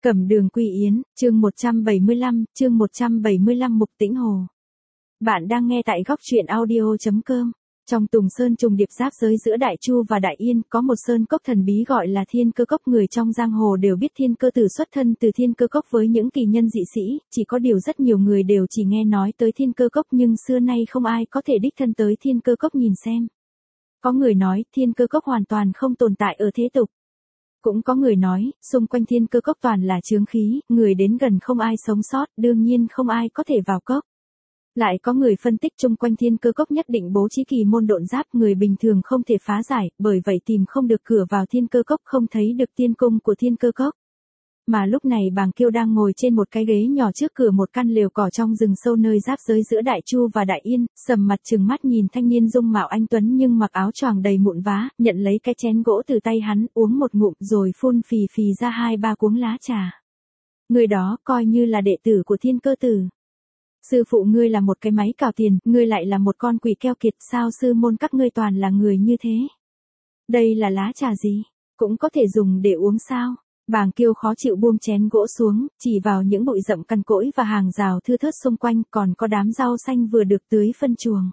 Cẩm Đường Quy Yến, chương 175, Mục Tĩnh Hồ. Bạn đang nghe tại góc truyện audio.com. Trong Tùng Sơn trùng điệp giáp giới giữa Đại Chu và Đại Yên, có một sơn cốc thần bí gọi là Thiên Cơ Cốc. Người trong giang hồ đều biết Thiên Cơ Tử xuất thân từ Thiên Cơ Cốc với những kỳ nhân dị sĩ, chỉ có điều rất nhiều người đều chỉ nghe nói tới Thiên Cơ Cốc nhưng xưa nay không ai có thể đích thân tới Thiên Cơ Cốc nhìn xem. Có người nói Thiên Cơ Cốc hoàn toàn không tồn tại ở thế tục. Cũng có người nói, xung quanh Thiên Cơ Cốc toàn là chướng khí, người đến gần không ai sống sót, đương nhiên không ai có thể vào cốc. Lại có người phân tích chung quanh Thiên Cơ Cốc nhất định bố trí kỳ môn độn giáp, người bình thường không thể phá giải, bởi vậy tìm không được cửa vào Thiên Cơ Cốc, không thấy được tiên cung của Thiên Cơ Cốc. Mà lúc này Bàng Kiêu đang ngồi trên một cái ghế nhỏ trước cửa một căn lều cỏ trong rừng sâu nơi giáp giới giữa Đại Chu và Đại Yên, sầm mặt trừng mắt nhìn thanh niên dung mạo anh tuấn nhưng mặc áo choàng đầy mụn vá, nhận lấy cái chén gỗ từ tay hắn, uống một ngụm rồi phun phì phì ra 2-3 cuống lá trà. Người đó coi như là đệ tử của Thiên Cơ Tử. Sư phụ ngươi là một cái máy cào tiền, ngươi lại là một con quỷ keo kiệt, sao sư môn các ngươi toàn là người như thế? Đây là lá trà gì? Cũng có thể dùng để uống sao? Bàng Kiêu khó chịu buông chén gỗ xuống, chỉ vào những bụi rậm cằn cỗi và hàng rào thưa thớt xung quanh, còn có đám rau xanh vừa được tưới phân chuồng.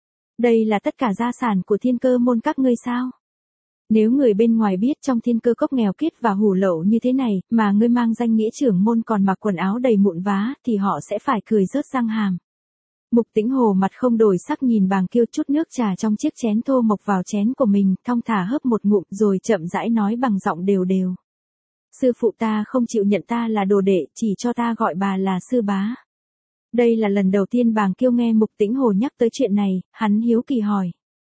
Đây là tất cả gia sản của Thiên Cơ môn các ngươi sao? Nếu người bên ngoài biết trong Thiên Cơ Cốc nghèo kiết và hủ lậu như thế này, mà ngươi mang danh nghĩa trưởng môn còn mặc quần áo đầy mụn vá, thì họ sẽ phải cười rớt răng hàm. Mục Tĩnh Hồ mặt không đổi sắc nhìn Bàng Kiêu chút nước trà trong chiếc chén thô mộc vào chén của mình, thong thả hớp một ngụm rồi chậm rãi nói bằng giọng đều đều. Sư phụ ta không chịu nhận ta là đồ đệ, chỉ cho ta gọi bà là sư bá. Đây là lần đầu tiên Bàng Kiêu nghe Mục Tĩnh Hồ nhắc tới chuyện này, hắn hiếu kỳ hỏi.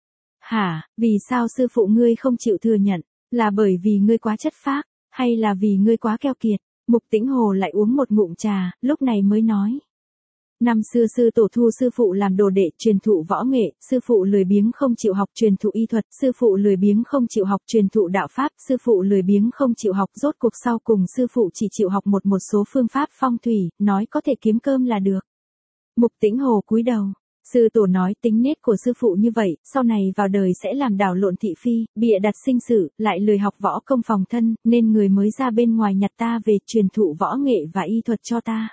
Hả, vì sao sư phụ ngươi không chịu thừa nhận, là bởi vì ngươi quá chất phác, hay là vì ngươi quá keo kiệt? Mục Tĩnh Hồ lại uống một ngụm trà, lúc này mới nói. Năm xưa sư tổ thu sư phụ làm đồ đệ, truyền thụ võ nghệ, sư phụ lười biếng không chịu học truyền thụ y thuật, sư phụ lười biếng không chịu học truyền thụ đạo pháp, sư phụ lười biếng không chịu học, rốt cuộc sau cùng sư phụ chỉ chịu học một số phương pháp phong thủy, nói có thể kiếm cơm là được. Mục Tĩnh Hồ cúi đầu. Sư tổ nói tính nết của sư phụ như vậy, sau này vào đời sẽ làm đảo lộn thị phi, bịa đặt sinh sự, lại lười học võ công phòng thân, nên người mới ra bên ngoài nhặt ta về truyền thụ võ nghệ và y thuật cho ta.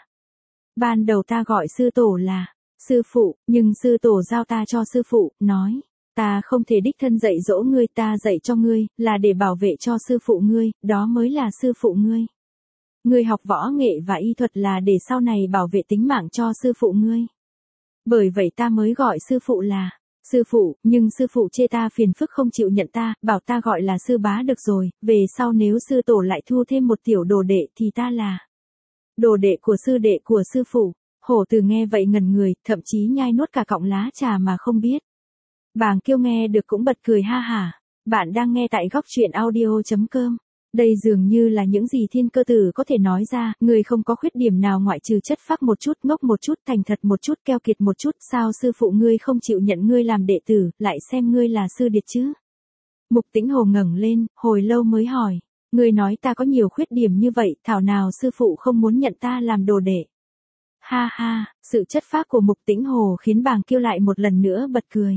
Ban đầu ta gọi sư tổ là sư phụ, nhưng sư tổ giao ta cho sư phụ, nói, ta không thể đích thân dạy dỗ ngươi, ta dạy cho ngươi, là để bảo vệ cho sư phụ ngươi, đó mới là sư phụ ngươi. Ngươi học võ nghệ và y thuật là để sau này bảo vệ tính mạng cho sư phụ ngươi. Bởi vậy ta mới gọi sư phụ là sư phụ, nhưng sư phụ chê ta phiền phức không chịu nhận ta, bảo ta gọi là sư bá được rồi, về sau nếu sư tổ lại thu thêm một tiểu đồ đệ thì ta là đồ đệ của sư phụ. Hổ Từ nghe vậy ngần người, thậm chí nhai nuốt cả cọng lá trà mà không biết. Bàng Kiêu nghe được cũng bật cười ha hả. Bạn đang nghe tại góc truyện audio.com. Đây dường như là những gì Thiên Cơ Tử có thể nói ra, người không có khuyết điểm nào ngoại trừ chất phác một chút, ngốc một chút, thành thật một chút, keo kiệt một chút, sao sư phụ ngươi không chịu nhận ngươi làm đệ tử, lại xem ngươi là sư điệt chứ? Mục Tĩnh Hồ ngẩng lên, hồi lâu mới hỏi, ngươi nói ta có nhiều khuyết điểm như vậy, thảo nào sư phụ không muốn nhận ta làm đồ đệ? Ha ha, sự chất phác của Mục Tĩnh Hồ khiến Bàng Kiêu lại một lần nữa bật cười.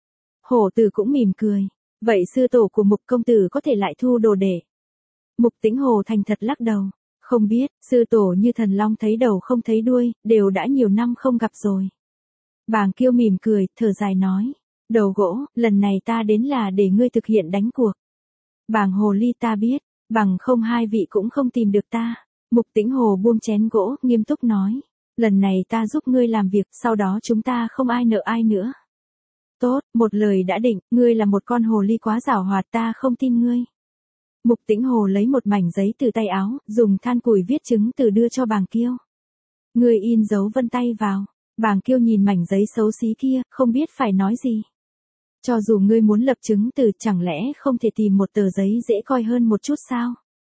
Hổ Từ cũng mỉm cười, vậy sư tổ của Mục công tử có thể lại thu đồ đệ? Mục Tĩnh Hồ thành thật lắc đầu, không biết, sư tổ như thần long thấy đầu không thấy đuôi, đều đã nhiều năm không gặp rồi. Bàng Kiêu mỉm cười, thở dài nói, đầu gỗ, lần này ta đến là để ngươi thực hiện đánh cuộc. Bàng hồ ly ta biết, bằng không hai vị cũng không tìm được ta. Mục Tĩnh Hồ buông chén gỗ, nghiêm túc nói, lần này ta giúp ngươi làm việc, sau đó chúng ta không ai nợ ai nữa. Tốt, một lời đã định, ngươi là một con hồ ly quá giảo hoạt, ta không tin ngươi. Mục Tĩnh Hồ lấy một mảnh giấy từ tay áo, dùng than củi viết chứng từ đưa cho Bàng Kiêu. Ngươi in dấu vân tay vào. Bàng Kiêu nhìn mảnh giấy xấu xí kia, không biết phải nói gì. Cho dù ngươi muốn lập chứng từ, chẳng lẽ không thể tìm một tờ giấy dễ coi hơn một chút sao?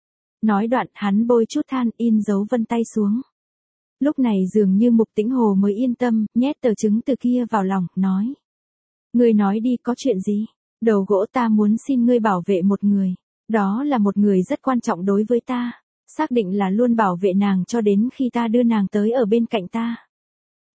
Nói đoạn, hắn bôi chút than, in dấu vân tay xuống. Lúc này dường như Mục Tĩnh Hồ mới yên tâm, nhét tờ chứng từ kia vào lòng, nói. Ngươi nói đi, có chuyện gì? Đầu gỗ, ta muốn xin ngươi bảo vệ một người. Đó là một người rất quan trọng đối với ta, xác định là luôn bảo vệ nàng cho đến khi ta đưa nàng tới ở bên cạnh ta.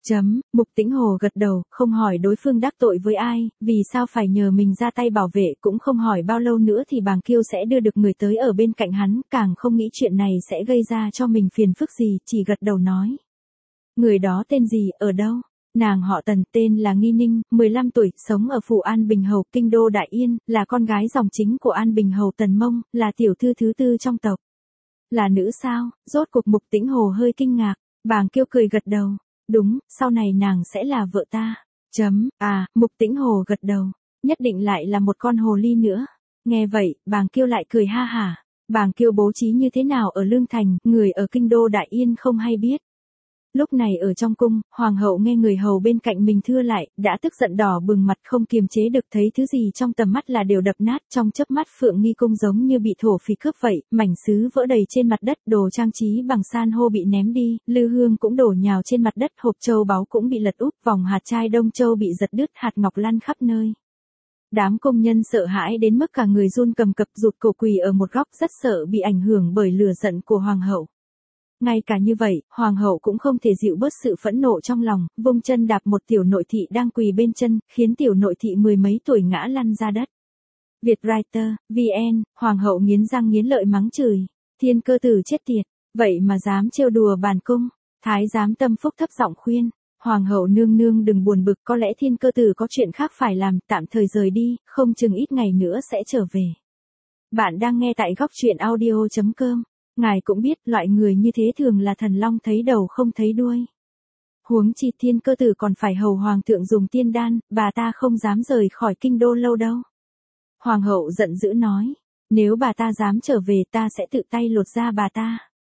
Mục Tĩnh Hồ gật đầu, không hỏi đối phương đắc tội với ai, vì sao phải nhờ mình ra tay bảo vệ, cũng không hỏi bao lâu nữa thì Bàng Kiêu sẽ đưa được người tới ở bên cạnh hắn, càng không nghĩ chuyện này sẽ gây ra cho mình phiền phức gì, chỉ gật đầu nói. Người đó tên gì, ở đâu? Nàng họ Tần, tên là Nghi Ninh, 15 tuổi, sống ở phủ An Bình Hầu, kinh đô Đại Yên, là con gái dòng chính của An Bình Hầu Tần Mông, là tiểu thư thứ tư trong tộc. Là nữ sao? Rốt cuộc Mục Tĩnh Hồ hơi kinh ngạc, Bàng Kiêu cười gật đầu. Đúng, sau này nàng sẽ là vợ ta. Mục Tĩnh Hồ gật đầu. Nhất định lại là một con hồ ly nữa. Nghe vậy, Bàng Kiêu lại cười ha hả. Bàng Kiêu bố trí như thế nào ở Lương Thành, người ở kinh đô Đại Yên không hay biết. Lúc này ở trong cung, hoàng hậu nghe người hầu bên cạnh mình thưa lại, đã tức giận đỏ bừng mặt không kiềm chế được, thấy thứ gì trong tầm mắt là đều đập nát, trong chớp mắt Phượng Nghi cung giống như bị thổ phỉ cướp vậy, mảnh sứ vỡ đầy trên mặt đất, đồ trang trí bằng san hô bị ném đi, lư hương cũng đổ nhào trên mặt đất, hộp châu báu cũng bị lật úp, vòng hạt trai đông châu bị giật đứt, hạt ngọc lăn khắp nơi. Đám công nhân sợ hãi đến mức cả người run cầm cập, rụt cổ quỳ ở một góc, rất sợ bị ảnh hưởng bởi lửa giận của hoàng hậu. Ngay cả như vậy, hoàng hậu cũng không thể dịu bớt sự phẫn nộ trong lòng, vung chân đạp một tiểu nội thị đang quỳ bên chân, khiến tiểu nội thị mười mấy tuổi ngã lăn ra đất. Vietwriter, VN, hoàng hậu nghiến răng nghiến lợi mắng chửi, thiên cơ tử chết tiệt, vậy mà dám trêu đùa bản cung. Thái giám Tâm Phúc thấp giọng khuyên, hoàng hậu nương nương đừng buồn bực, có lẽ thiên cơ tử có chuyện khác phải làm, tạm thời rời đi, không chừng ít ngày nữa sẽ trở về. Bạn đang nghe tại góc truyện audio.com. Ngài cũng biết, loại người như thế thường là thần long thấy đầu không thấy đuôi. Huống chi thiên cơ tử còn phải hầu hoàng thượng dùng tiên đan, bà ta không dám rời khỏi kinh đô lâu đâu. Hoàng hậu giận dữ nói, nếu bà ta dám trở về ta sẽ tự tay lột da bà ta.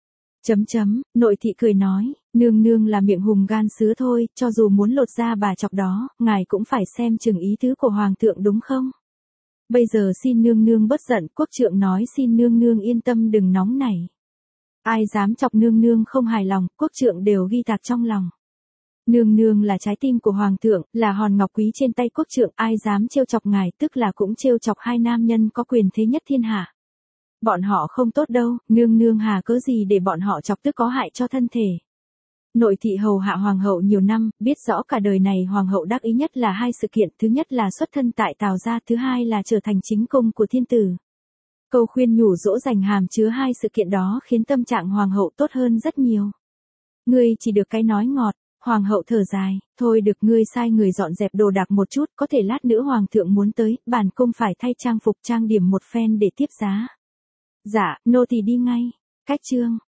Nội thị cười nói, nương nương là miệng hùng gan sứa thôi, cho dù muốn lột da bà chọc đó, ngài cũng phải xem chừng ý tứ của hoàng thượng đúng không? Bây giờ xin nương nương bất giận, quốc trượng nói xin nương nương yên tâm đừng nóng nảy. Ai dám chọc nương nương không hài lòng, quốc trượng đều ghi tạc trong lòng. Nương nương là trái tim của hoàng thượng, là hòn ngọc quý trên tay quốc trượng, ai dám trêu chọc ngài tức là cũng trêu chọc hai nam nhân có quyền thế nhất thiên hạ. Bọn họ không tốt đâu, nương nương hà cớ gì để bọn họ chọc tức có hại cho thân thể. Nội thị hầu hạ hoàng hậu nhiều năm, biết rõ cả đời này hoàng hậu đắc ý nhất là hai sự kiện, thứ nhất là xuất thân tại Tào gia, thứ hai là trở thành chính cung của thiên tử. Câu khuyên nhủ dỗ dành hàm chứa hai sự kiện đó khiến tâm trạng hoàng hậu tốt hơn rất nhiều. Ngươi chỉ được cái nói ngọt, hoàng hậu thở dài, thôi được ngươi sai người dọn dẹp đồ đạc một chút, có thể lát nữa hoàng thượng muốn tới, bản cung phải thay trang phục trang điểm một phen để tiếp giá. Dạ, nô tỳ đi ngay. Cách chương